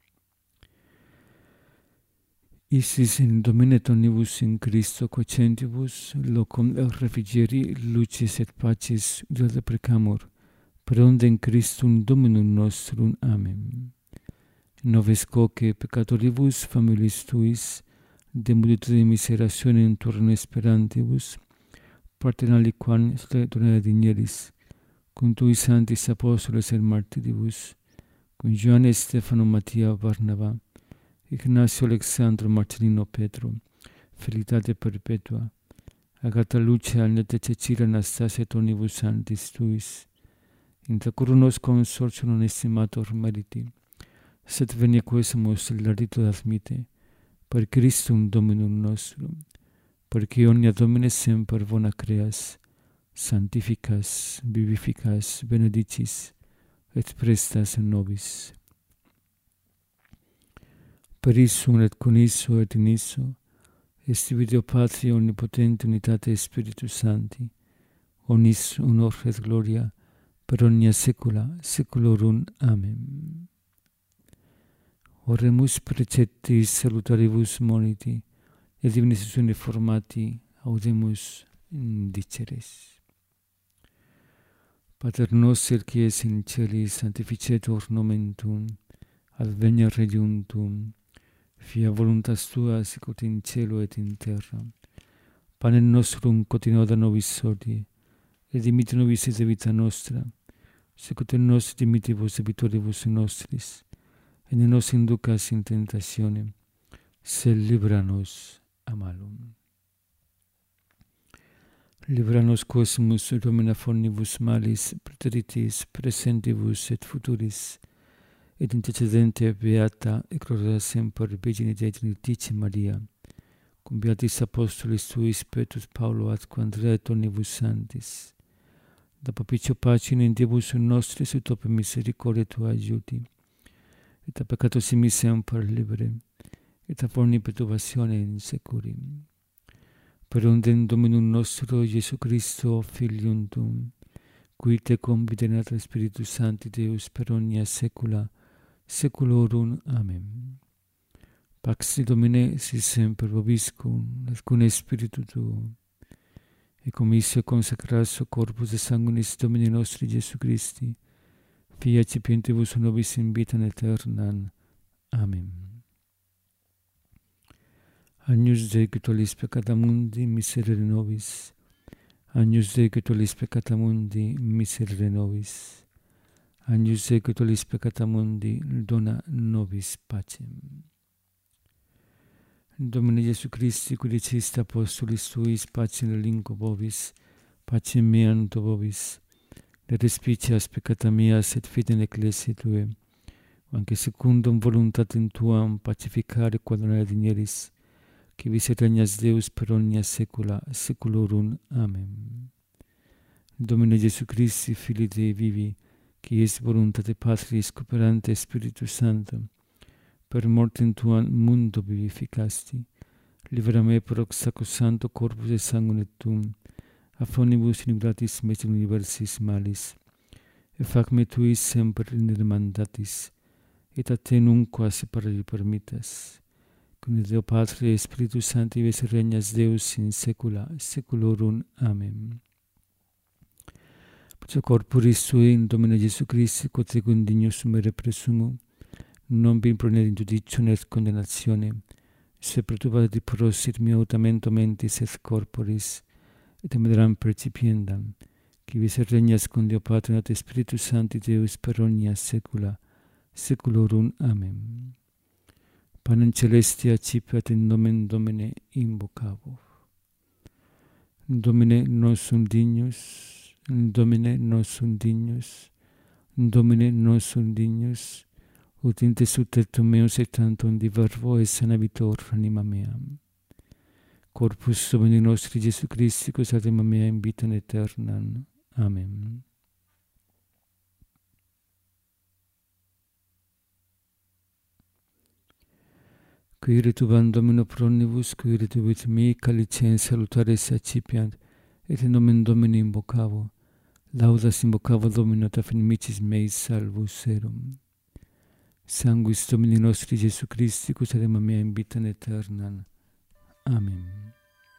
Isis in Domine tonibus in Christo quocentibus, locum refrigeri lucis et pacis utilita precamur, per undem Christum Dominum nostrum. Amen. Noves coque peccatoribus familis tuis, de multitude miserationem turno esperantibus, partem aliquam donare digneris, cum tui sanctis apostoles et martiribus, cum Ioanne Stefano Mattia Barnaba, Ignacio Alexandro Marcelino Petro, Felicitate perpetua, Agata Lucia Annette Cecilia Anastasia et omnibus sanctis tuis, intra curu nos consortio non estimator meriti, sed venia quesumus hilarito admite, per Christum Dominum nostrum, perque omnia Domine semper bona creas, sanctificas, vivificas, benedicis, et prestas nobis. Per issum et con isso et in isso, est Deo Patria omnipotente unitate Spiritus Sancti, omnis honor et gloria, per omnia saecula saeculorum. Amen. Oremus preceptis salutaribus moniti, et divinis formati audemus diceres. Pater noster qui es in celis, sanctificetur nomen tuum, adveniat regnum tuum, fiat voluntas tua sicut in cielo et in terra. Panem nostrum quotidianum da nobis hodie, et dimitte nobis et debita nostra, sicut et nos dimittibus debitoribus nostris, et ne nos inducas in tentationem, sed libera nos a malum. Libera nos quesumus Domine fornibus malis, praeteritis, presentibus et futuris, et intercedente beata et gloriosa semper Virgine Dei Genitice Maria, cum beatis apostolis tuis Petrus Paulo atque Andrea et omnibus sanctis, da propicio pacem in Diebus nostris ut opere misericordiae tua aiuti, et a peccatos immis semper libere, et a forni perturbatione in securim. Per undem Dominum nostro Iesu Christo, Filium tuum, qui tecum viderat Spiritus Sancti Deus per omnia saecula saeculorum. Amen. Pax Domine sit semper vobiscum, et cum spiritu tuo, et commissio consecratio corpus et sanguinis Domini nostri Iesu Christi, Fiat cipientibus nobis in vitam aeternam. Amen. Agnus Dei qui tollis peccata mundi, miserere nobis. Agnus Dei qui tollis peccata mundi, miserere nobis. Agnus Dei qui tollis peccata mundi, dona nobis pacem. Domine Iesu Christi, qui diciste apostolis tuis, pacem relinquo vobis, pacem meam do vobis, ne respicias peccata meas et fidem ecclesiae tuae, anque secundum voluntatem tuam pacificare quod donare digneris, qui vis regnas Deus per omnia saecula saeculorum. Amen. Domine Iesu Christi, Filii Dei vivi, qui est voluntate Patris cooperante Spiritus Sanctum, per mortem tuam mundo vivificasti, libera me per hoc sacrosancto corpus et sanguine tuum, a fonibus iniquitatis meis universis malis, et fac me tuis semper in demandatis, et a te nunquam separare permittas, cum Deo Patria et Spiritus Sancti vis regnas Deus in saecula saeculorum. Amen. Pro corporis tui in Domine Iesu Christi, quod ecum dignus sumere presumo, non vi imponere in judicium et condemnatione, se perturbatit prosit mea autamento mentis et corporis, et ameram percipiendam, qui vis regnas con Deo Patria et Spiritus Sancti Deus per omnia saecula saeculorum. Amen. Panem celestia cipiat in nomen Domine invocavor. Domine nos undignus, Domine nos undignus, Domine nos undignus, ut in te sutetum meus et tantum di verbo et sanabitor anima mea. Corpus Domini nostri Jesu Christi, quos ad anima mea in vitam aeternam. Amen. Quire tubam Domino pro omnibus, quire tubit mi calicens salutaris accipiant, et in nomen Domini invocavo. Laudas invocavo Domino ta finimicis meis salvus erum. Sanguis Domini nostri Jesu Christi, quos ad anima mea in vitam aeternam. Amen.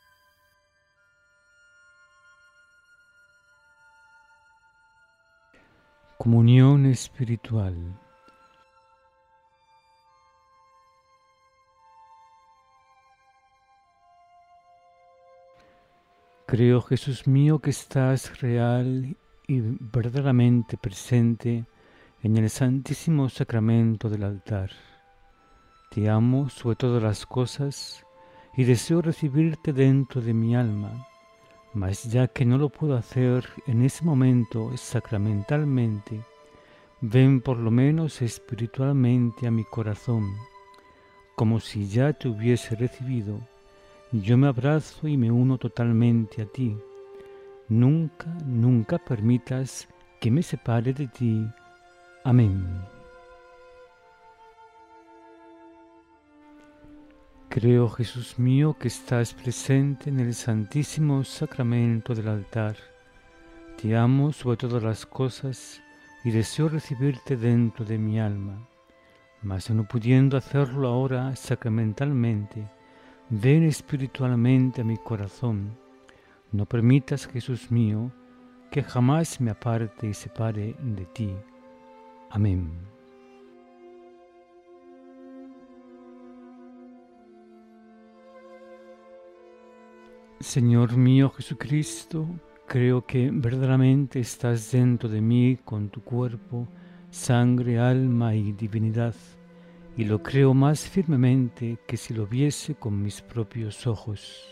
Comunión espiritual. Creo, Jesús mío, que estás real y verdaderamente presente en el santísimo sacramento del altar. Te amo sobre todas las cosas y deseo recibirte dentro de mi alma, mas ya que no lo puedo hacer en ese momento sacramentalmente, ven por lo menos espiritualmente a mi corazón, como si ya te hubiese recibido. Yo me abrazo y me uno totalmente a ti. Nunca, nunca permitas que me separe de ti. Amén. Creo, Jesús mío, que estás presente en el santísimo sacramento del altar. Te amo sobre todas las cosas y deseo recibirte dentro de mi alma. Mas no pudiendo hacerlo ahora sacramentalmente, ven espiritualmente a mi corazón. No permitas, Jesús mío, que jamás me aparte y separe de ti. Amén. Señor mío Jesucristo, creo que verdaderamente estás dentro de mí con tu cuerpo, sangre, alma y divinidad, y lo creo más firmemente que si lo viese con mis propios ojos.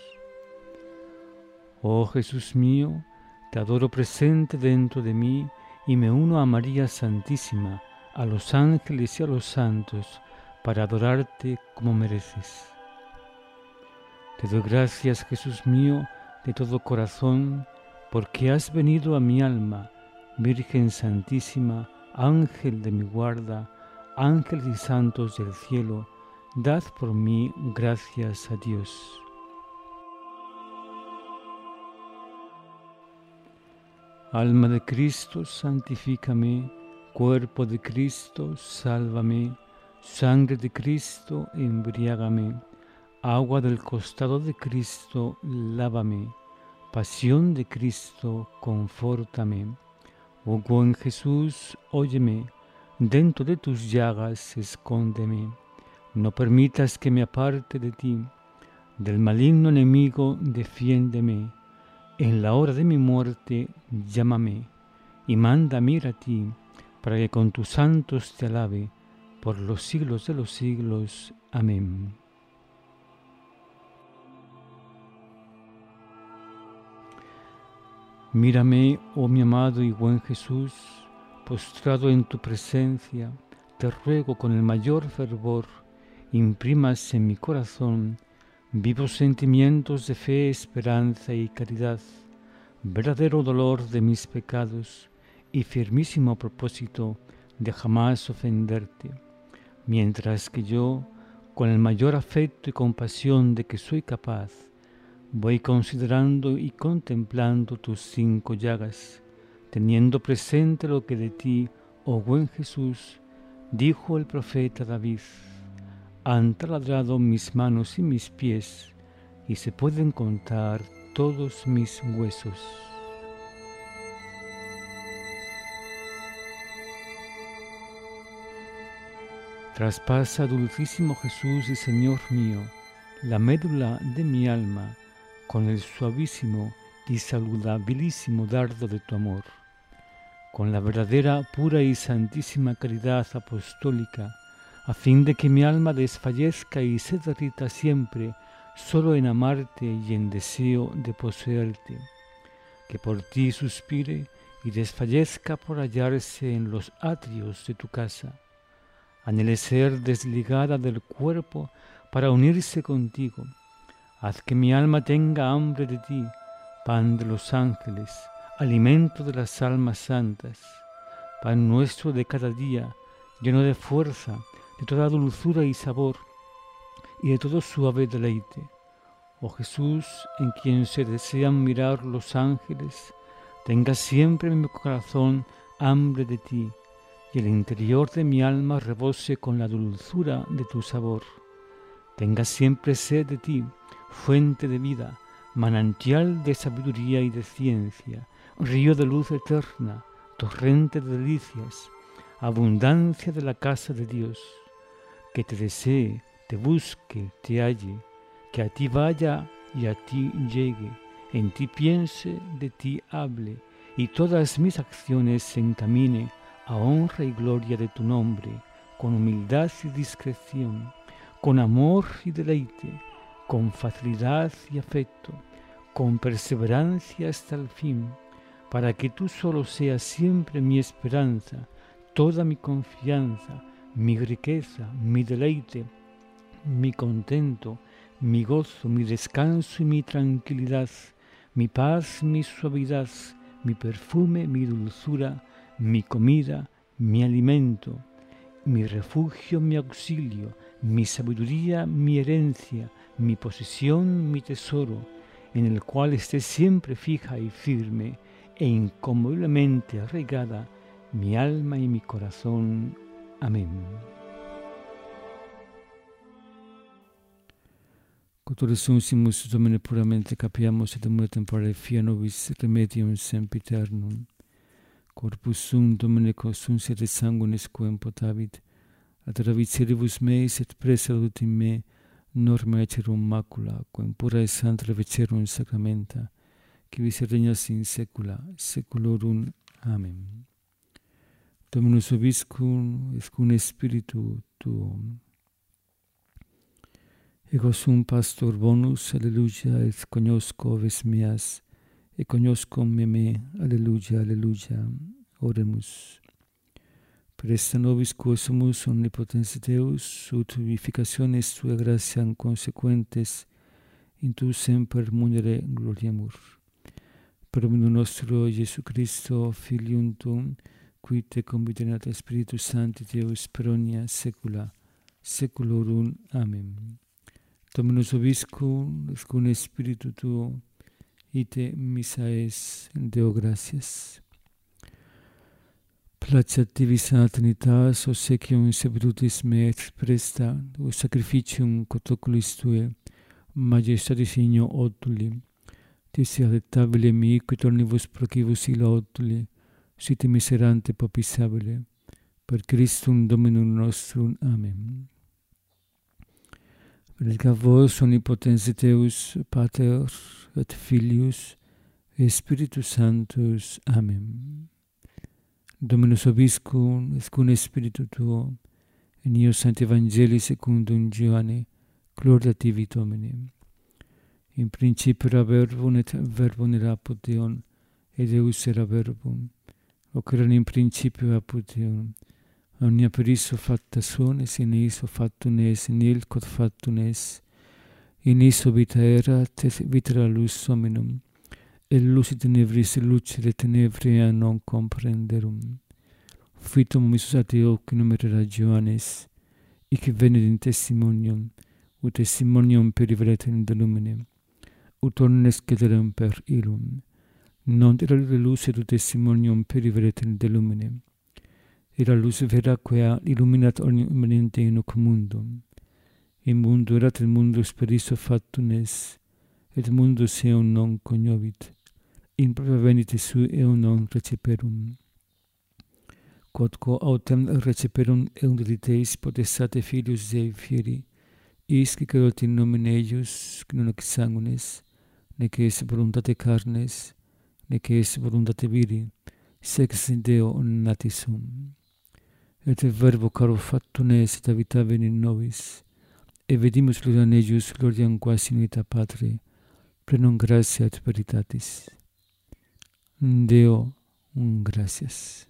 Oh Jesús mío, te adoro presente dentro de mí y me uno a María Santísima, a los ángeles y a los santos, para adorarte como mereces. Te doy gracias, Jesús mío, de todo corazón, porque has venido a mi alma, Virgen Santísima, Ángel de mi guarda, ángeles y santos del cielo, dad por mí gracias a Dios. Alma de Cristo, santifícame. Cuerpo de Cristo, sálvame. Sangre de Cristo, embriágame. Agua del costado de Cristo, lávame. Pasión de Cristo, confórtame. Oh buen Jesús, óyeme. Dentro de tus llagas, escóndeme. No permitas que me aparte de ti. Del maligno enemigo, defiéndeme. En la hora de mi muerte, llámame, y mándame ir a ti, para que con tus santos te alabe, por los siglos de los siglos. Amén. Mírame, oh mi amado y buen Jesús, postrado en tu presencia, te ruego con el mayor fervor, imprimas en mi corazón vivos sentimientos de fe, esperanza y caridad, verdadero dolor de mis pecados y firmísimo propósito de jamás ofenderte, mientras que yo, con el mayor afecto y compasión de que soy capaz, voy considerando y contemplando tus 5 llagas, teniendo presente lo que de ti, oh buen Jesús, dijo el profeta David: han taladrado mis manos y mis pies, y se pueden contar todos mis huesos. Traspasa, dulcísimo Jesús y Señor mío, la médula de mi alma, con el suavísimo y saludabilísimo dardo de tu amor, con la verdadera, pura y santísima caridad apostólica, a fin de que mi alma desfallezca y se derrita siempre solo en amarte y en deseo de poseerte, que por ti suspire y desfallezca por hallarse en los atrios de tu casa. Anhele ser desligada del cuerpo para unirse contigo. Haz que mi alma tenga hambre de ti, pan de los ángeles, alimento de las almas santas, pan nuestro de cada día, lleno de fuerza, de toda dulzura y sabor, y de todo suave deleite. Oh Jesús, en quien se desean mirar los ángeles, tenga siempre en mi corazón hambre de ti, y el interior de mi alma rebose con la dulzura de tu sabor. Tenga siempre sed de ti, fuente de vida, manantial de sabiduría y de ciencia, río de luz eterna, torrente de delicias, abundancia de la casa de Dios. Que te desee, te busque, te halle, que a ti vaya y a ti llegue, en ti piense, de ti hable, y todas mis acciones se encamine a honra y gloria de tu nombre, con humildad y discreción, con amor y deleite, con facilidad y afecto, con perseverancia hasta el fin, para que tú solo seas siempre mi esperanza, toda mi confianza, mi riqueza, mi deleite, mi contento, mi gozo, mi descanso y mi tranquilidad, mi paz, mi suavidad, mi perfume, mi dulzura, mi comida, mi alimento, mi refugio, mi auxilio, mi sabiduría, mi herencia, mi posesión, mi tesoro, en el cual esté siempre fija y firme e inconmoviblemente arraigada mi alma y mi corazón. Amén. Quod sumus Domine puramente capiamus et amore temporale fia nobis remedium sempiternum. Corpus sum Domine consunciat et sanguinis quem potavit, ad ravicieribus meis et presalutim me, norma ecerum macula, quem pura et santa ravecerum sacramenta, qui vis regnas in saecula saeculorum. Amen. Dominus vobiscum, et cum spiritu tuum. Ego sum pastor bonus, alleluia, et cognosco ves meas, et cognosco me, alleluia, alleluia. Oremus. Presta nobis quos sumus omnipotens Deus, ut vivificationes tua gratiam consequentes, in tu semper munere gloriamur. Per omnium nostro Iesu Christo, Filium tuum, qui te conviterat Spiritus Sancti Deus per omnia saecula saeculorum. Amen. Dominus vobiscum, et cum spiritu tuo, ite missa es, Deo gratias. Placeat tibi Santa Trinitas, obsequium servitutis me et presta, o sacrificium quod oculis tue, majestatis igno otuli, tis adeptabile mi, quid omnibus procibus illa otuli, sit miserante popisabile, per Christum Dominum nostrum. Amen. Benedicat vos omnipotens Deus, Pater et Filius, et Spiritus Sanctus. Amen. Dominus vobiscum, et cum spiritu tuo, in eo Sancti Evangelii secundum Ioanne, gloria tibi Domine. In principio era verbum, et verbum era apud Deum, et Deus era verbum. Hoc erat in principio apud Deum. Omnia per issue facta sunt, et in issue factum est, in il quod factum est. In issue vita erat, et vita era lux hominum. Et lux tenebris lucere tenebria non comprenderum. Fuitum missus ad ocinum era Johannes, hic venit in testimonium, ut testimonium perivaletem de lumine, ut omnes cederem per illum. Non era lux et testimonium perivaletem de lumine. Era lux vera quia illuminat omnium mente in hoc mundum. In mundo erat, et mundus per issue factum est, et mundus eum non cognovit. In propria venite sui eum non receperum. Quodquo autem receperum eum deliteis potestate Filius Dei fieri, is qui cadot in nomine eius, qui non ex sanguinis, nec es voluntate carnes, nec es voluntate viri, sex in Deo natis sum. Et verbo caro factum est, et habitavit in nobis, evedimus ludam eius gloriam quasi unita Patri, plenum gratia et veritatis. Deo, gracias.